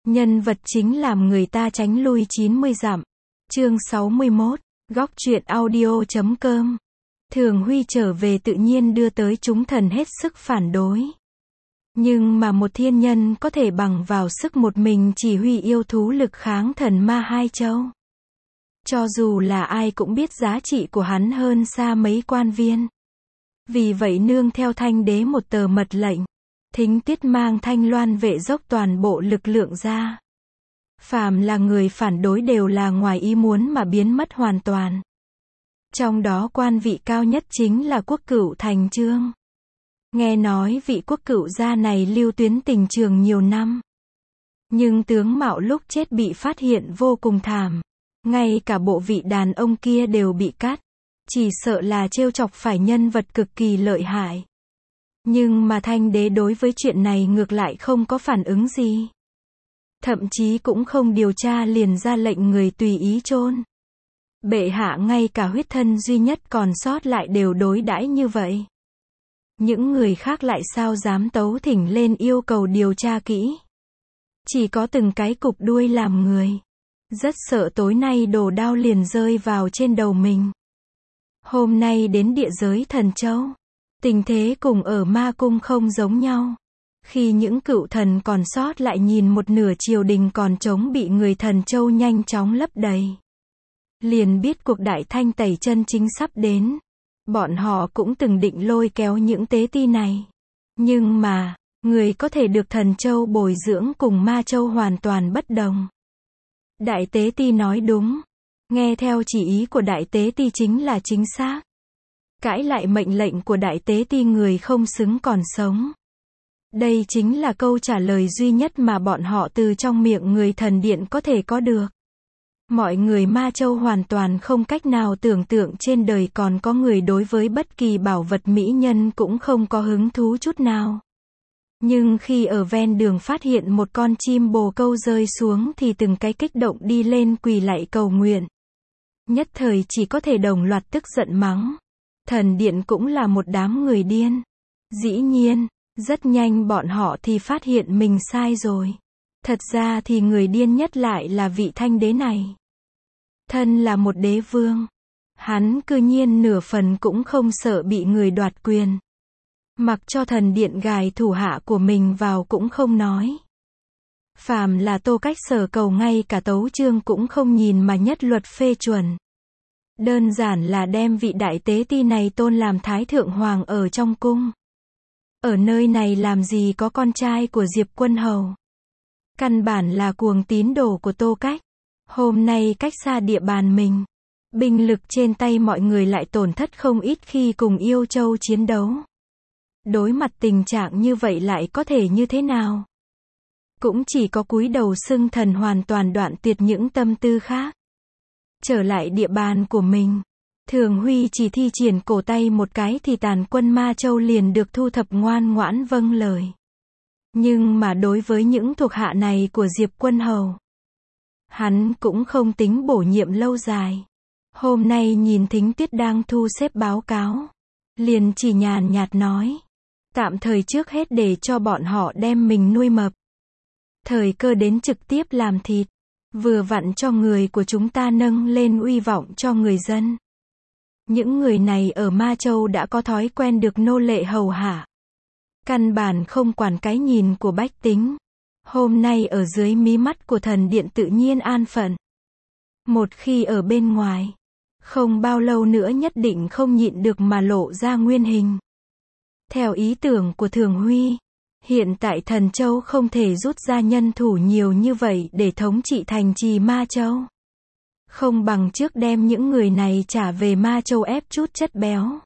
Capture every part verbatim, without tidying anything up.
Nhân vật chính làm người ta tránh lui chín mươi dặm. Chương sáu mươi mốt, góc truyện audio chấm com. Thường Huy trở về tự nhiên đưa tới chúng thần hết sức phản đối. Nhưng mà một thiên nhân có thể bằng vào sức một mình chỉ huy yêu thú lực kháng thần ma hai châu. Cho dù là ai cũng biết giá trị của hắn hơn xa mấy quan viên. Vì vậy nương theo Thanh Đế một tờ mật lệnh, Thính Tiết mang Thanh Loan vệ dốc toàn bộ lực lượng ra. Phàm là người phản đối đều là ngoài ý muốn mà biến mất hoàn toàn. Trong đó quan vị cao nhất chính là Quốc Cửu Thành Chương. Nghe nói vị Quốc Cửu gia này lưu tuyến tình trường nhiều năm. Nhưng tướng mạo lúc chết bị phát hiện vô cùng thảm. Ngay cả bộ vị đàn ông kia đều bị cắt. Chỉ sợ là trêu chọc phải nhân vật cực kỳ lợi hại. Nhưng mà Thanh Đế đối với chuyện này ngược lại không có phản ứng gì. Thậm chí cũng không điều tra, liền ra lệnh người tùy ý chôn. Bệ hạ ngay cả huyết thân duy nhất còn sót lại đều đối đãi như vậy. Những người khác lại sao dám tấu thỉnh lên yêu cầu điều tra kỹ. Chỉ có từng cái cục đuôi làm người. Rất sợ tối nay đồ đao liền rơi vào trên đầu mình. Hôm nay đến địa giới Thần Châu. Tình thế cùng ở ma cung không giống nhau. Khi những cựu thần còn sót lại nhìn một nửa triều đình còn trống bị người Thần Châu nhanh chóng lấp đầy. Liền biết cuộc đại thanh tẩy chân chính sắp đến. Bọn họ cũng từng định lôi kéo những tế ti này. Nhưng mà, người có thể được Thần Châu bồi dưỡng cùng Ma Châu hoàn toàn bất đồng. Đại tế ti nói đúng. Nghe theo chỉ ý của đại tế ti chính là chính xác. Cãi lại mệnh lệnh của đại tế ti người không xứng còn sống. Đây chính là câu trả lời duy nhất mà bọn họ từ trong miệng người thần điện có thể có được. Mọi người Ma Châu hoàn toàn không cách nào tưởng tượng trên đời còn có người đối với bất kỳ bảo vật mỹ nhân cũng không có hứng thú chút nào. Nhưng khi ở ven đường phát hiện một con chim bồ câu rơi xuống thì từng cái kích động đi lên quỳ lạy cầu nguyện. Nhất thời chỉ có thể đồng loạt tức giận mắng. Thần điện cũng là một đám người điên. Dĩ nhiên, rất nhanh bọn họ thì phát hiện mình sai rồi. Thật ra thì người điên nhất lại là vị Thanh Đế này. Thân là một đế vương. Hắn cư nhiên nửa phần cũng không sợ bị người đoạt quyền. Mặc cho thần điện gài thủ hạ của mình vào cũng không nói. Phàm là Tô Cách Sở cầu ngay cả tấu chương cũng không nhìn mà nhất luật phê chuẩn. Đơn giản là đem vị đại tế ti này tôn làm Thái Thượng Hoàng ở trong cung. Ở nơi này làm gì có con trai của Diệp Quân Hầu. Căn bản là cuồng tín đồ của Tô Cách. Hôm nay cách xa địa bàn mình. Binh lực trên tay mọi người lại tổn thất không ít khi cùng Yêu Châu chiến đấu. Đối mặt tình trạng như vậy lại có thể như thế nào? Cũng chỉ có cúi đầu xưng thần, hoàn toàn đoạn tuyệt những tâm tư khác. Trở lại địa bàn của mình, Thường Huy chỉ thi triển cổ tay một cái thì tàn quân Ma Châu liền được thu thập ngoan ngoãn vâng lời. Nhưng mà đối với những thuộc hạ này của Diệp Quân Hầu, hắn cũng không tính bổ nhiệm lâu dài. Hôm nay nhìn Thính Tiết đang thu xếp báo cáo, liền chỉ nhàn nhạt nói, tạm thời trước hết để cho bọn họ đem mình nuôi mập. Thời cơ đến trực tiếp làm thịt. Vừa vặn cho người của chúng ta nâng lên uy vọng cho người dân. Những người này ở Ma Châu đã có thói quen được nô lệ hầu hạ. Căn bản không quản cái nhìn của bách tính. Hôm nay ở dưới mí mắt của thần điện tự nhiên an phận. Một khi ở bên ngoài, không bao lâu nữa nhất định không nhịn được mà lộ ra nguyên hình. Theo ý tưởng của Thường Huy, hiện tại Thần Châu không thể rút ra nhân thủ nhiều như vậy để thống trị thành trì Ma Châu. Không bằng trước đem những người này trả về Ma Châu ép chút chất béo.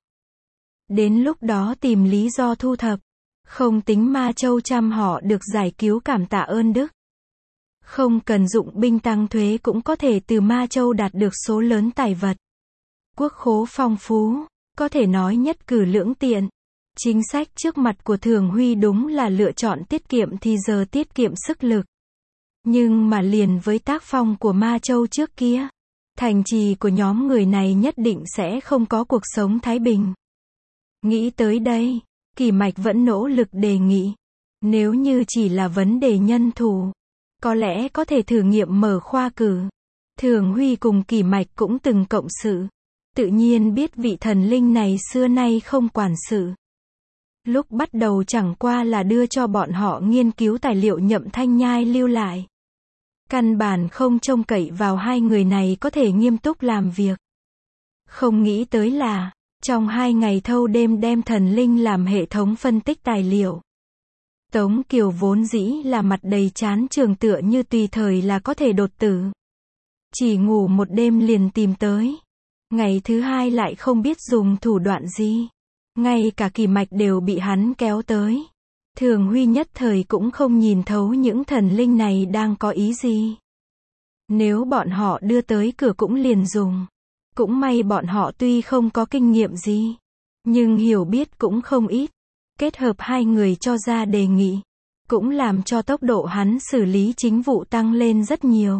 Đến lúc đó tìm lý do thu thập. Không tính Ma Châu chăm họ được giải cứu cảm tạ ơn đức. Không cần dụng binh tăng thuế cũng có thể từ Ma Châu đạt được số lớn tài vật. Quốc khố phong phú, có thể nói nhất cử lưỡng tiện. Chính sách trước mặt của Thường Huy đúng là lựa chọn tiết kiệm thì giờ tiết kiệm sức lực. Nhưng mà liền với tác phong của Ma Châu trước kia, thành trì của nhóm người này nhất định sẽ không có cuộc sống thái bình. Nghĩ tới đây, Kỳ Mạch vẫn nỗ lực đề nghị. Nếu như chỉ là vấn đề nhân thủ, Có lẽ có thể thử nghiệm mở khoa cử. Thường Huy cùng Kỳ Mạch cũng từng cộng sự. Tự nhiên biết vị thần linh này xưa nay không quản sự. Lúc bắt đầu chẳng qua là đưa cho bọn họ nghiên cứu tài liệu Nhậm Thanh Nhai lưu lại. Căn bản không trông cậy vào hai người này có thể nghiêm túc làm việc. Không nghĩ tới là, trong hai ngày thâu đêm đem thần linh làm hệ thống phân tích tài liệu. Tống Kiều vốn dĩ là mặt đầy chán trường tựa như tùy thời là có thể đột tử. Chỉ ngủ một đêm liền tìm tới. Ngày thứ hai lại không biết dùng thủ đoạn gì. Ngay cả Kỳ Mạch đều bị hắn kéo tới. Thường Huy nhất thời cũng không nhìn thấu những thần linh này đang có ý gì. Nếu bọn họ đưa tới cửa cũng liền dùng. Cũng may bọn họ tuy không có kinh nghiệm gì, nhưng hiểu biết cũng không ít. Kết hợp hai người cho ra đề nghị, cũng làm cho tốc độ hắn xử lý chính vụ tăng lên rất nhiều.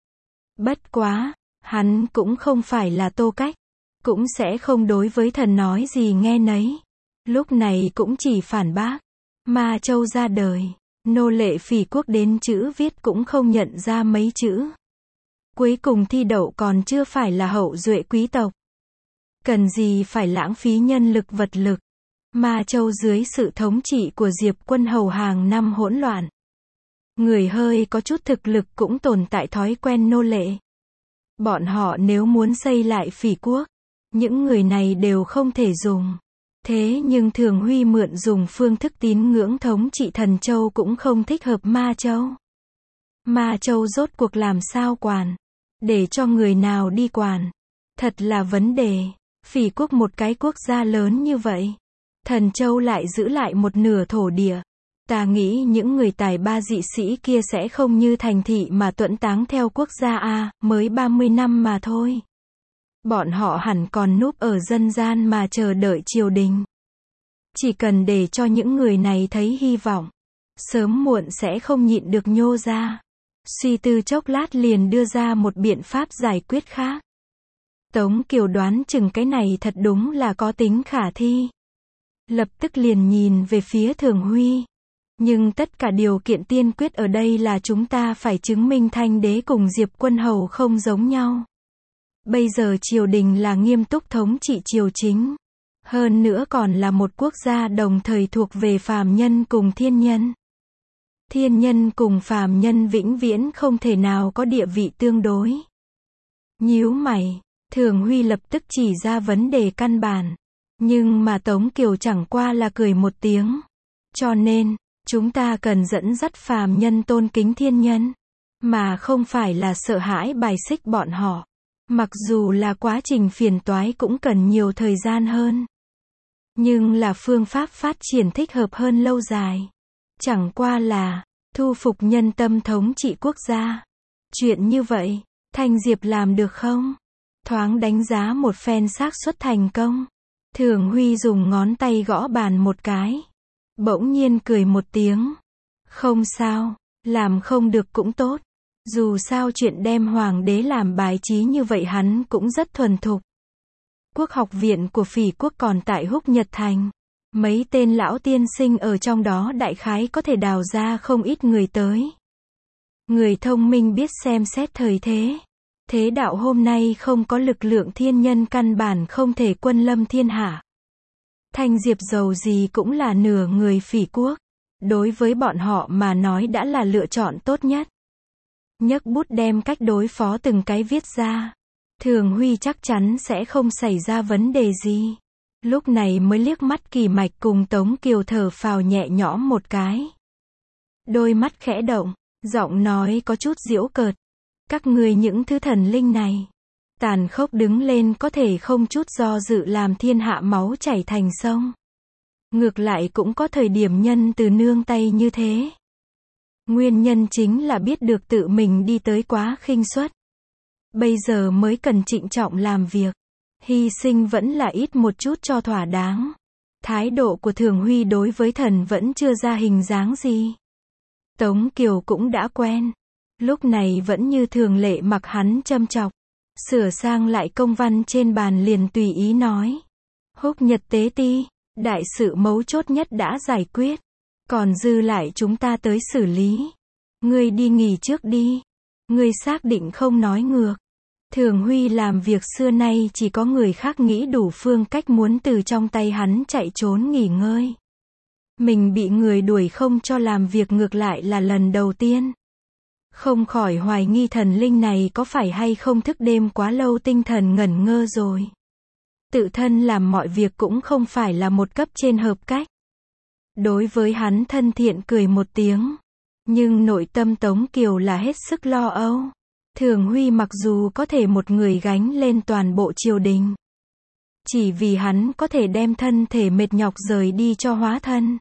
Bất quá, hắn cũng không phải là Tô Cách, cũng sẽ không đối với thần nói gì nghe nấy. Lúc này cũng chỉ phản bác. Ma Châu ra đời, nô lệ Phỉ Quốc đến chữ viết cũng không nhận ra mấy chữ. Cuối cùng thi đậu còn chưa phải là hậu duệ quý tộc. Cần gì phải lãng phí nhân lực vật lực. Ma Châu dưới sự thống trị của Diệp Quân Hầu hàng năm hỗn loạn. Người hơi có chút thực lực cũng tồn tại thói quen nô lệ. Bọn họ nếu muốn xây lại Phỉ Quốc, những người này đều không thể dùng. Thế nhưng Thường Huy mượn dùng phương thức tín ngưỡng thống trị Thần Châu cũng không thích hợp Ma Châu. Ma Châu rốt cuộc làm sao quản? Để cho người nào đi quản? Thật là vấn đề. Phỉ Quốc một cái quốc gia lớn như vậy. Thần Châu lại giữ lại một nửa thổ địa. Ta nghĩ những người tài ba dị sĩ kia sẽ không như thành thị mà tuẫn táng theo quốc gia A, mới ba mươi năm mà thôi. Bọn họ hẳn còn núp ở dân gian mà chờ đợi triều đình. Chỉ cần để cho những người này thấy hy vọng, sớm muộn sẽ không nhịn được nhô ra. Suy tư chốc lát liền đưa ra một biện pháp giải quyết khác. Tống Kiều đoán chừng cái này thật đúng là có tính khả thi. Lập tức liền nhìn về phía Thường Huy. Nhưng tất cả điều kiện tiên quyết ở đây là chúng ta phải chứng minh Thanh đế cùng Diệp Quân Hầu không giống nhau. Bây giờ triều đình là nghiêm túc thống trị triều chính. Hơn nữa còn là một quốc gia đồng thời thuộc về phàm nhân cùng thiên nhân. Thiên nhân cùng phàm nhân vĩnh viễn không thể nào có địa vị tương đối. Nhíu mày, Thường Huy lập tức chỉ ra vấn đề căn bản. Nhưng mà Tống Kiều chẳng qua là cười một tiếng. Cho nên, chúng ta cần dẫn dắt phàm nhân tôn kính thiên nhân. Mà không phải là sợ hãi bài xích bọn họ. Mặc dù là quá trình phiền toái cũng cần nhiều thời gian hơn. Nhưng là phương pháp phát triển thích hợp hơn lâu dài. Chẳng qua là, thu phục nhân tâm thống trị quốc gia. Chuyện như vậy, Thanh Diệp làm được không? Thoáng đánh giá một phen xác suất thành công. Thường Huy dùng ngón tay gõ bàn một cái. Bỗng nhiên cười một tiếng. Không sao, làm không được cũng tốt. Dù sao chuyện đem hoàng đế làm bài trí như vậy hắn cũng rất thuần thục. Quốc học viện của Phỉ Quốc còn tại Húc Nhật Thành. Mấy tên lão tiên sinh ở trong đó đại khái có thể đào ra không ít người tới. Người thông minh biết xem xét thời thế. Thế đạo hôm nay không có lực lượng thiên nhân căn bản không thể quân lâm thiên hạ. Thanh Diệp dầu gì cũng là nửa người Phỉ Quốc. Đối với bọn họ mà nói đã là lựa chọn tốt nhất. Nhấc bút đem cách đối phó từng cái viết ra. Thường Huy chắc chắn sẽ không xảy ra vấn đề gì. Lúc này mới liếc mắt Kỳ Mạch cùng Tống Kiều thở phào nhẹ nhõm một cái. Đôi mắt khẽ động, giọng nói có chút giễu cợt. Các người những thứ thần linh này, tàn khốc đứng lên có thể không chút do dự làm thiên hạ máu chảy thành sông. Ngược lại cũng có thời điểm nhân từ nương tay như thế. Nguyên nhân chính là biết được tự mình đi tới quá khinh suất. Bây giờ mới cần trịnh trọng làm việc. Hy sinh vẫn là ít một chút cho thỏa đáng. Thái độ của Thường Huy đối với thần vẫn chưa ra hình dáng gì. Tống Kiều cũng đã quen. Lúc này vẫn như thường lệ mặc hắn châm chọc. Sửa sang lại công văn trên bàn liền tùy ý nói. Húc Nhật tế ti, đại sự mấu chốt nhất đã giải quyết. Còn dư lại chúng ta tới xử lý. Ngươi đi nghỉ trước đi. Ngươi xác định không nói ngược. Thường Huy làm việc xưa nay chỉ có người khác nghĩ đủ phương cách muốn từ trong tay hắn chạy trốn nghỉ ngơi. Mình bị người đuổi không cho làm việc ngược lại là lần đầu tiên. Không khỏi hoài nghi thần linh này có phải hay không thức đêm quá lâu tinh thần ngẩn ngơ rồi. Tự thân làm mọi việc cũng không phải là một cấp trên hợp cách. Đối với hắn thân thiện cười một tiếng. Nhưng nội tâm Tống Kiều là hết sức lo âu. Thường Huy mặc dù có thể một người gánh lên toàn bộ triều đình. Chỉ vì hắn có thể đem thân thể mệt nhọc rời đi cho hóa thân.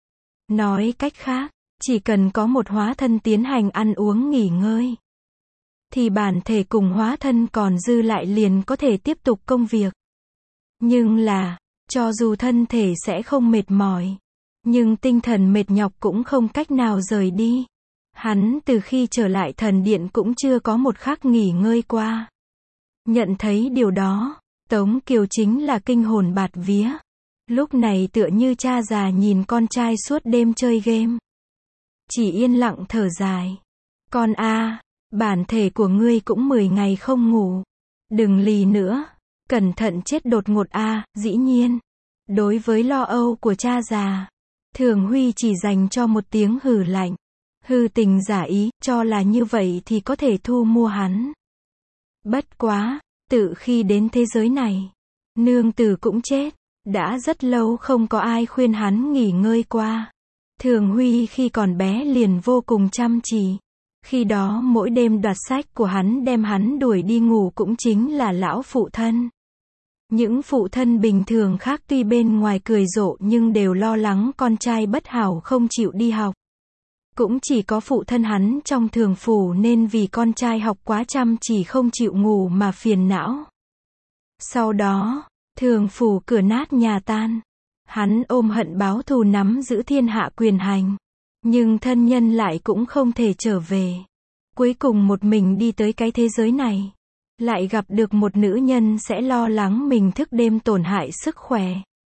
Nói cách khác, chỉ cần có một hóa thân tiến hành ăn uống nghỉ ngơi. Thì bản thể cùng hóa thân còn dư lại liền có thể tiếp tục công việc. Nhưng là, cho dù thân thể sẽ không mệt mỏi. Nhưng tinh thần mệt nhọc cũng không cách nào rời đi. Hắn từ khi trở lại thần điện cũng chưa có một khắc nghỉ ngơi qua. Nhận thấy điều đó, Tống Kiều chính là kinh hồn bạt vía. Lúc này tựa như cha già nhìn con trai suốt đêm chơi game. Chỉ yên lặng thở dài. Con a, bản thể của ngươi cũng mười ngày không ngủ. Đừng lì nữa. Cẩn thận chết đột ngột a, dĩ nhiên. Đối với lo âu của cha già, Thường Huy chỉ dành cho một tiếng hừ lạnh. Hư tình giả ý, cho là như vậy thì có thể thu mua hắn. Bất quá, tự khi đến thế giới này, nương tử cũng chết. Đã rất lâu không có ai khuyên hắn nghỉ ngơi qua. Thường Huy khi còn bé liền vô cùng chăm chỉ. Khi đó mỗi đêm đoạt sách của hắn đem hắn đuổi đi ngủ cũng chính là lão phụ thân. Những phụ thân bình thường khác tuy bên ngoài cười rộ nhưng đều lo lắng con trai bất hảo không chịu đi học. Cũng chỉ có phụ thân hắn trong thường phủ nên vì con trai học quá chăm chỉ không chịu ngủ mà phiền não. Sau đó, thường phủ cửa nát nhà tan. Hắn ôm hận báo thù nắm giữ thiên hạ quyền hành. Nhưng thân nhân lại cũng không thể trở về. Cuối cùng một mình đi tới cái thế giới này. Lại gặp được một nữ nhân sẽ lo lắng mình thức đêm tổn hại sức khỏe.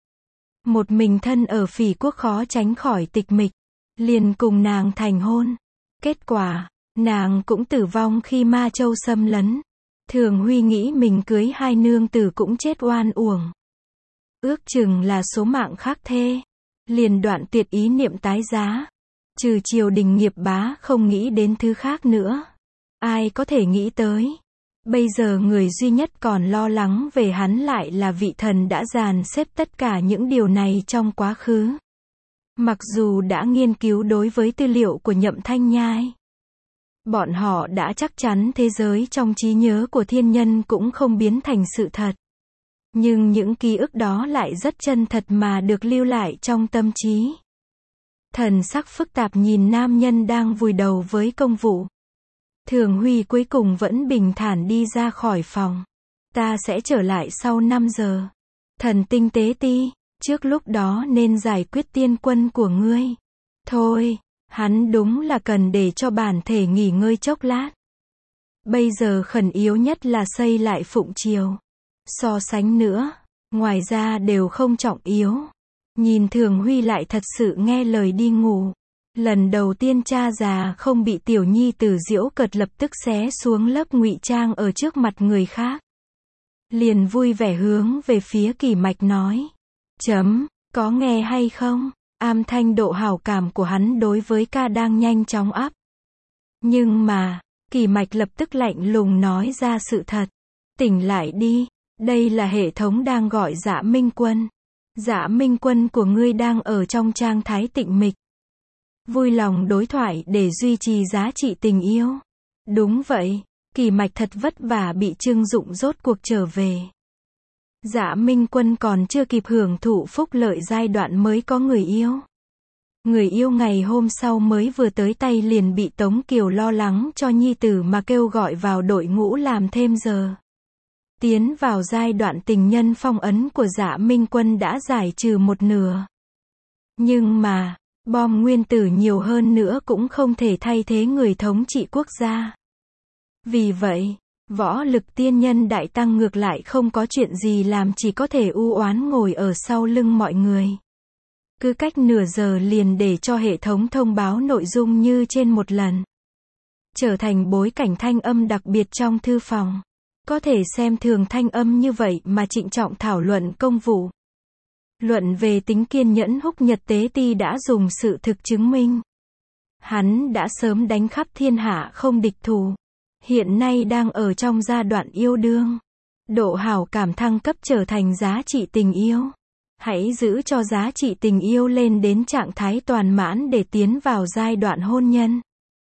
Một mình thân ở Phỉ quốc khó tránh khỏi tịch mịch. Liền cùng nàng thành hôn. Kết quả, nàng cũng tử vong khi Ma Châu xâm lấn. Thường Huy nghĩ mình cưới hai nương tử cũng chết oan uổng. Ước chừng là số mạng khác thê. Liền đoạn tuyệt ý niệm tái giá. Trừ triều đình nghiệp bá không nghĩ đến thứ khác nữa. Ai có thể nghĩ tới. Bây giờ người duy nhất còn lo lắng về hắn lại là vị thần đã dàn xếp tất cả những điều này trong quá khứ. Mặc dù đã nghiên cứu đối với tư liệu của Nhậm Thanh Nhai. Bọn họ đã chắc chắn thế giới trong trí nhớ của thiên nhân cũng không biến thành sự thật. Nhưng những ký ức đó lại rất chân thật mà được lưu lại trong tâm trí. Thần sắc phức tạp nhìn nam nhân đang vùi đầu với công vụ. Thường Huy cuối cùng vẫn bình thản đi ra khỏi phòng. Ta sẽ trở lại sau năm giờ. Thần tinh tế ti, trước lúc đó nên giải quyết tiên quân của ngươi. Thôi, hắn đúng là cần để cho bản thể nghỉ ngơi chốc lát. Bây giờ khẩn yếu nhất là xây lại Phụng Triều. So sánh nữa, ngoài ra đều không trọng yếu. Nhìn Thường Huy lại thật sự nghe lời đi ngủ. Lần đầu tiên cha già không bị tiểu nhi tử giễu cợt lập tức xé xuống lớp ngụy trang ở trước mặt người khác. Liền vui vẻ hướng về phía Kỷ Mạch nói. Chấm, có nghe hay không? Am thanh độ hảo cảm của hắn đối với ca đang nhanh chóng ắp. Nhưng mà, Kỷ Mạch lập tức lạnh lùng nói ra sự thật. Tỉnh lại đi, đây là hệ thống đang gọi Dạ Minh Quân. Dạ Minh Quân của ngươi đang ở trong trạng thái tịnh mịch. Vui lòng đối thoại để duy trì giá trị tình yêu. Đúng vậy, Kỷ Mạch thật vất vả bị trưng dụng rốt cuộc trở về. Dạ Minh Quân còn chưa kịp hưởng thụ phúc lợi giai đoạn mới có người yêu. Người yêu ngày hôm sau mới vừa tới tay liền bị Tống Kiều lo lắng cho nhi tử mà kêu gọi vào đội ngũ làm thêm giờ. Tiến vào giai đoạn tình nhân phong ấn của Dạ Minh Quân đã giải trừ một nửa. Nhưng mà, bom nguyên tử nhiều hơn nữa cũng không thể thay thế người thống trị quốc gia. Vì vậy, võ lực tiên nhân đại tăng ngược lại không có chuyện gì làm, chỉ có thể u oán ngồi ở sau lưng mọi người. Cứ cách nửa giờ liền để cho hệ thống thông báo nội dung như trên một lần. trở thành bối cảnh thanh âm đặc biệt trong thư phòng. Có thể xem thường thanh âm như vậy mà trịnh trọng thảo luận công vụ. Luận về tính kiên nhẫn Húc Nhật Tế Ti đã dùng sự thực chứng minh. Hắn đã sớm đánh khắp thiên hạ không địch thủ. Hiện nay đang ở trong giai đoạn yêu đương. Độ hảo cảm thăng cấp trở thành giá trị tình yêu. Hãy giữ cho giá trị tình yêu lên đến trạng thái toàn mãn để tiến vào giai đoạn hôn nhân.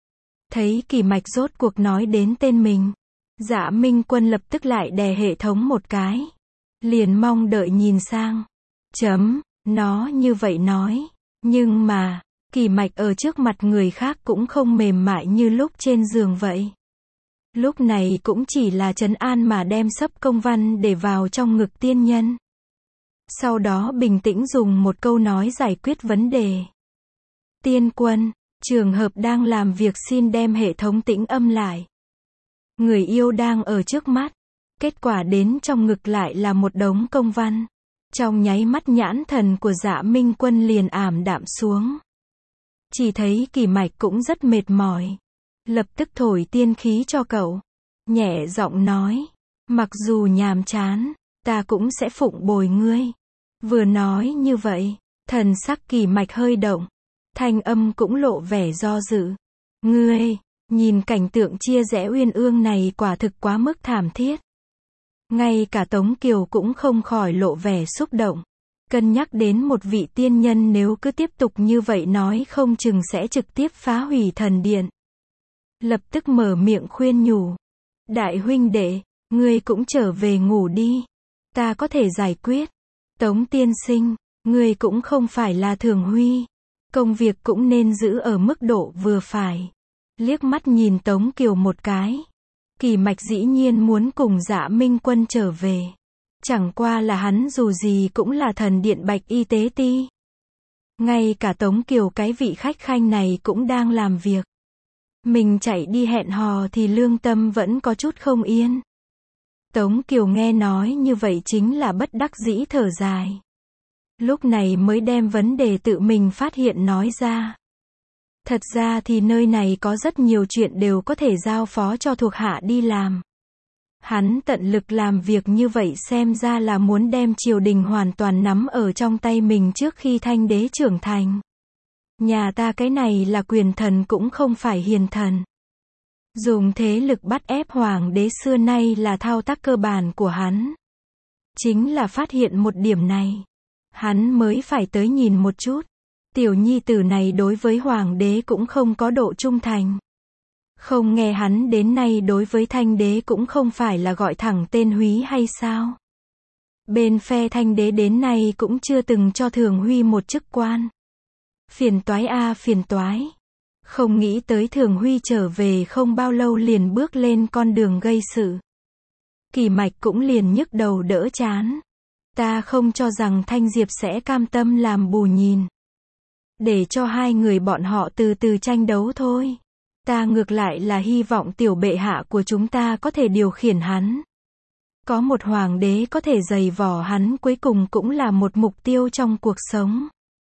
Thấy Kỳ Mạch rốt cuộc nói đến tên mình. Dạ Minh Quân lập tức lại đè hệ thống một cái. Liền mong đợi nhìn sang. Chấm, nó như vậy nói. Nhưng mà, Kỳ Mạch ở trước mặt người khác cũng không mềm mại như lúc trên giường vậy. Lúc này cũng chỉ là trấn an mà đem sấp công văn để vào trong ngực tiên nhân. Sau đó bình tĩnh dùng một câu nói giải quyết vấn đề. Tiên Quân, trường hợp đang làm việc xin đem hệ thống tĩnh âm lại. Người yêu đang ở trước mắt. Kết quả đến trong ngực lại là một đống công văn. Trong nháy mắt nhãn thần của Dạ Minh Quân liền ảm đạm xuống. Chỉ thấy Kỳ Mạch cũng rất mệt mỏi. Lập tức thổi tiên khí cho cậu. Nhẹ giọng nói. Mặc dù nhàm chán, ta cũng sẽ phụng bồi ngươi. Vừa nói như vậy, thần sắc Kỳ Mạch hơi động. Thanh âm cũng lộ vẻ do dự. Ngươi, nhìn cảnh tượng chia rẽ uyên ương này quả thực quá mức thảm thiết. Ngay cả Tống Kiều cũng không khỏi lộ vẻ xúc động. Cân nhắc đến một vị tiên nhân nếu cứ tiếp tục như vậy nói không chừng sẽ trực tiếp phá hủy thần điện. Lập tức mở miệng khuyên nhủ. Đại huynh đệ, ngươi cũng trở về ngủ đi. Ta có thể giải quyết. Tống tiên sinh, ngươi cũng không phải là Thường Huy. Công việc cũng nên giữ ở mức độ vừa phải. Liếc mắt nhìn Tống Kiều một cái. Kỳ Mạch dĩ nhiên muốn cùng Dạ Minh Quân trở về. Chẳng qua là hắn dù gì cũng là thần điện Bạch Y Tế Ti. Ngay cả Tống Kiều cái vị khách khanh này cũng đang làm việc. Mình chạy đi hẹn hò thì lương tâm vẫn có chút không yên. Tống Kiều nghe nói như vậy chính là bất đắc dĩ thở dài. Lúc này mới đem vấn đề tự mình phát hiện nói ra. Thật ra thì nơi này có rất nhiều chuyện đều có thể giao phó cho thuộc hạ đi làm. Hắn tận lực làm việc như vậy xem ra là muốn đem triều đình hoàn toàn nắm ở trong tay mình trước khi Thanh đế trưởng thành. Nhà ta cái này là quyền thần cũng không phải hiền thần. Dùng thế lực bắt ép hoàng đế xưa nay là thao tác cơ bản của hắn. Chính là phát hiện một điểm này. Hắn mới phải tới nhìn một chút. Tiểu nhi tử này đối với hoàng đế cũng không có độ trung thành. Không nghe hắn đến nay đối với Thanh đế cũng không phải là gọi thẳng tên Húy hay sao? Bên phe Thanh đế đến nay cũng chưa từng cho Thường Huy một chức quan. Phiền toái a phiền toái. Không nghĩ tới Thường Huy trở về không bao lâu liền bước lên con đường gây sự. Kỳ Mạch cũng liền nhức đầu đỡ chán. Ta không cho rằng Thanh Diệp sẽ cam tâm làm bù nhìn. Để cho hai người bọn họ từ từ tranh đấu thôi. Ta ngược lại là hy vọng tiểu bệ hạ của chúng ta có thể điều khiển hắn. Có một hoàng đế có thể giày vò hắn cuối cùng cũng là một mục tiêu trong cuộc sống.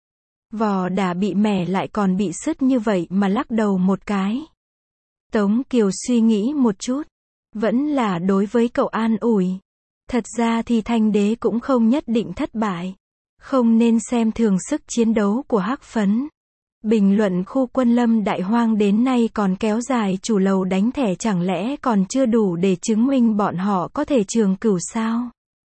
Vò đã bị mẻ lại còn bị sứt như vậy mà lắc đầu một cái. Tống Kiều suy nghĩ một chút. Vẫn là đối với cậu an ủi. Thật ra thì Thanh đế cũng không nhất định thất bại. Không nên xem thường sức chiến đấu của Hắc Phấn. Bình luận khu quân lâm Đại Hoang đến nay còn kéo dài chủ lầu đánh thẻ chẳng lẽ còn chưa đủ để chứng minh bọn họ có thể trường cửu sao?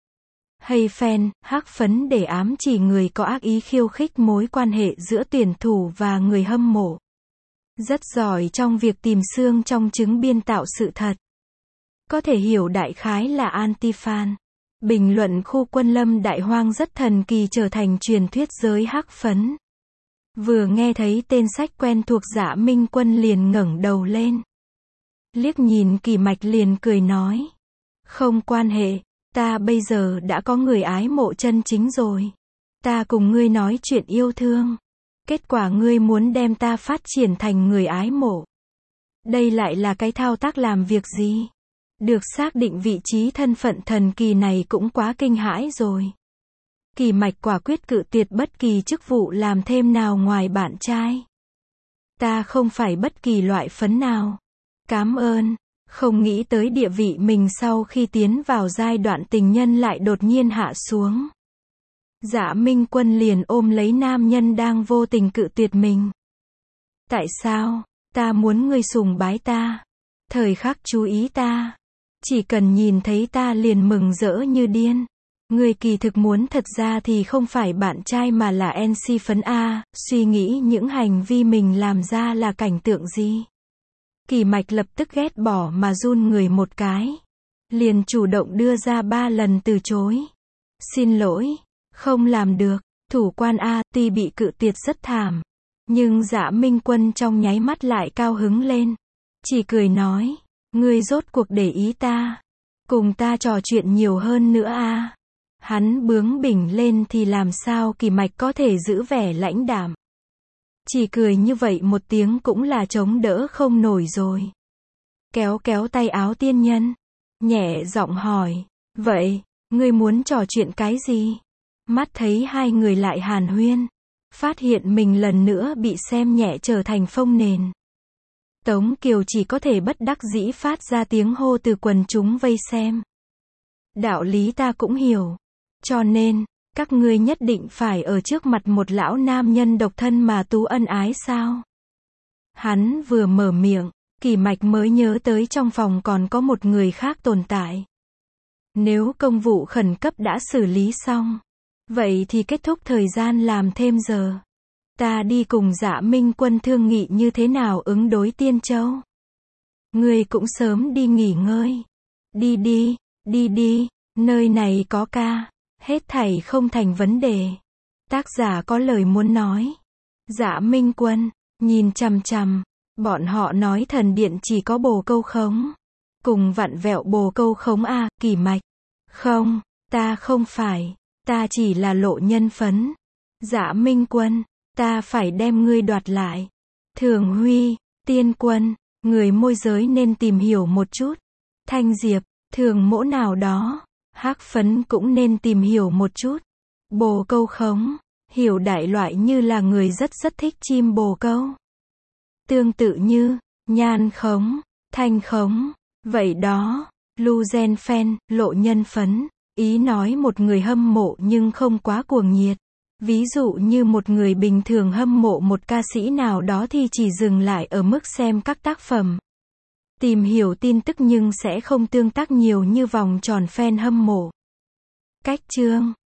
Hay phen, Hắc Phấn để ám chỉ người có ác ý khiêu khích mối quan hệ giữa tuyển thủ và người hâm mộ. Rất giỏi trong việc tìm xương trong trứng biên tạo sự thật. Có thể hiểu đại khái là anti-fan. Bình luận khu quân lâm Đại Hoang rất thần kỳ trở thành truyền thuyết giới Hắc Phấn. Vừa nghe thấy tên sách quen thuộc Dạ Minh Quân liền ngẩng đầu lên. Liếc nhìn Kỳ Mạch liền cười nói. Không quan hệ, ta bây giờ đã có người ái mộ chân chính rồi. Ta cùng ngươi nói chuyện yêu thương. Kết quả ngươi muốn đem ta phát triển thành người ái mộ. Đây lại là cái thao tác làm việc gì? Được xác định vị trí thân phận thần kỳ này cũng quá kinh hãi rồi. Kỳ Mạch quả quyết cự tuyệt bất kỳ chức vụ làm thêm nào ngoài bạn trai. Ta không phải bất kỳ loại phấn nào. Cám ơn. Không nghĩ tới địa vị mình sau khi tiến vào giai đoạn tình nhân lại đột nhiên hạ xuống. Dạ Minh Quân liền ôm lấy nam nhân đang vô tình cự tuyệt mình. Tại sao? Ta muốn ngươi sùng bái ta. Thời khắc chú ý ta. Chỉ cần nhìn thấy ta liền mừng rỡ như điên. Ngươi kỳ thực muốn thật ra thì không phải bạn trai mà là en xê phấn A, suy nghĩ những hành vi mình làm ra là cảnh tượng gì. Kỳ Mạch lập tức ghét bỏ mà run người một cái. Liền chủ động đưa ra ba lần từ chối. Xin lỗi, không làm được. Thủ quan A, tuy bị cự tuyệt rất thảm. Nhưng Dạ Minh Quân trong nháy mắt lại cao hứng lên. Chỉ cười nói, ngươi rốt cuộc để ý ta. Cùng ta trò chuyện nhiều hơn nữa a. Hắn bướng bỉnh lên thì làm sao Kỳ Mạch có thể giữ vẻ lãnh đạm. Chỉ cười như vậy một tiếng cũng là chống đỡ không nổi rồi. Kéo kéo tay áo tiên nhân. Nhẹ giọng hỏi, vậy, ngươi muốn trò chuyện cái gì? Mắt thấy hai người lại hàn huyên. Phát hiện mình lần nữa bị xem nhẹ trở thành phông nền. Tống Kiều chỉ có thể bất đắc dĩ phát ra tiếng hô từ quần chúng vây xem. Đạo lý ta cũng hiểu. Cho nên, các ngươi nhất định phải ở trước mặt một lão nam nhân độc thân mà tú ân ái sao? Hắn vừa mở miệng, Kỳ Mạch mới nhớ tới trong phòng còn có một người khác tồn tại. Nếu công vụ khẩn cấp đã xử lý xong, vậy thì kết thúc thời gian làm thêm giờ. Ta đi cùng Dạ Minh Quân thương nghị như thế nào ứng đối Tiên Châu. Ngươi cũng sớm đi nghỉ ngơi. Đi đi, đi đi, nơi này có ca. Hết thảy không thành vấn đề. Tác giả có lời muốn nói. Dạ Minh Quân, nhìn chằm chằm. Bọn họ nói thần điện chỉ có bồ câu khống. Cùng vặn vẹo bồ câu khống a, Kỳ Mạch. Không, ta không phải. Ta chỉ là lộ nhân phấn. Dạ Minh Quân, ta phải đem ngươi đoạt lại. Thường Huy, Tiên Quân, người môi giới nên tìm hiểu một chút. Thanh Diệp, thường mỗ nào đó. Hắc Phấn cũng nên tìm hiểu một chút. Bồ câu khống, hiểu đại loại như là người rất rất thích chim bồ câu. Tương tự như, nhan khống, thanh khống, vậy đó, lưu gen fan, lộ nhân phấn, ý nói một người hâm mộ nhưng không quá cuồng nhiệt. Ví dụ như một người bình thường hâm mộ một ca sĩ nào đó thì chỉ dừng lại ở mức xem các tác phẩm. Tìm hiểu tin tức nhưng sẽ không tương tác nhiều như vòng tròn fan hâm mộ. Cách chương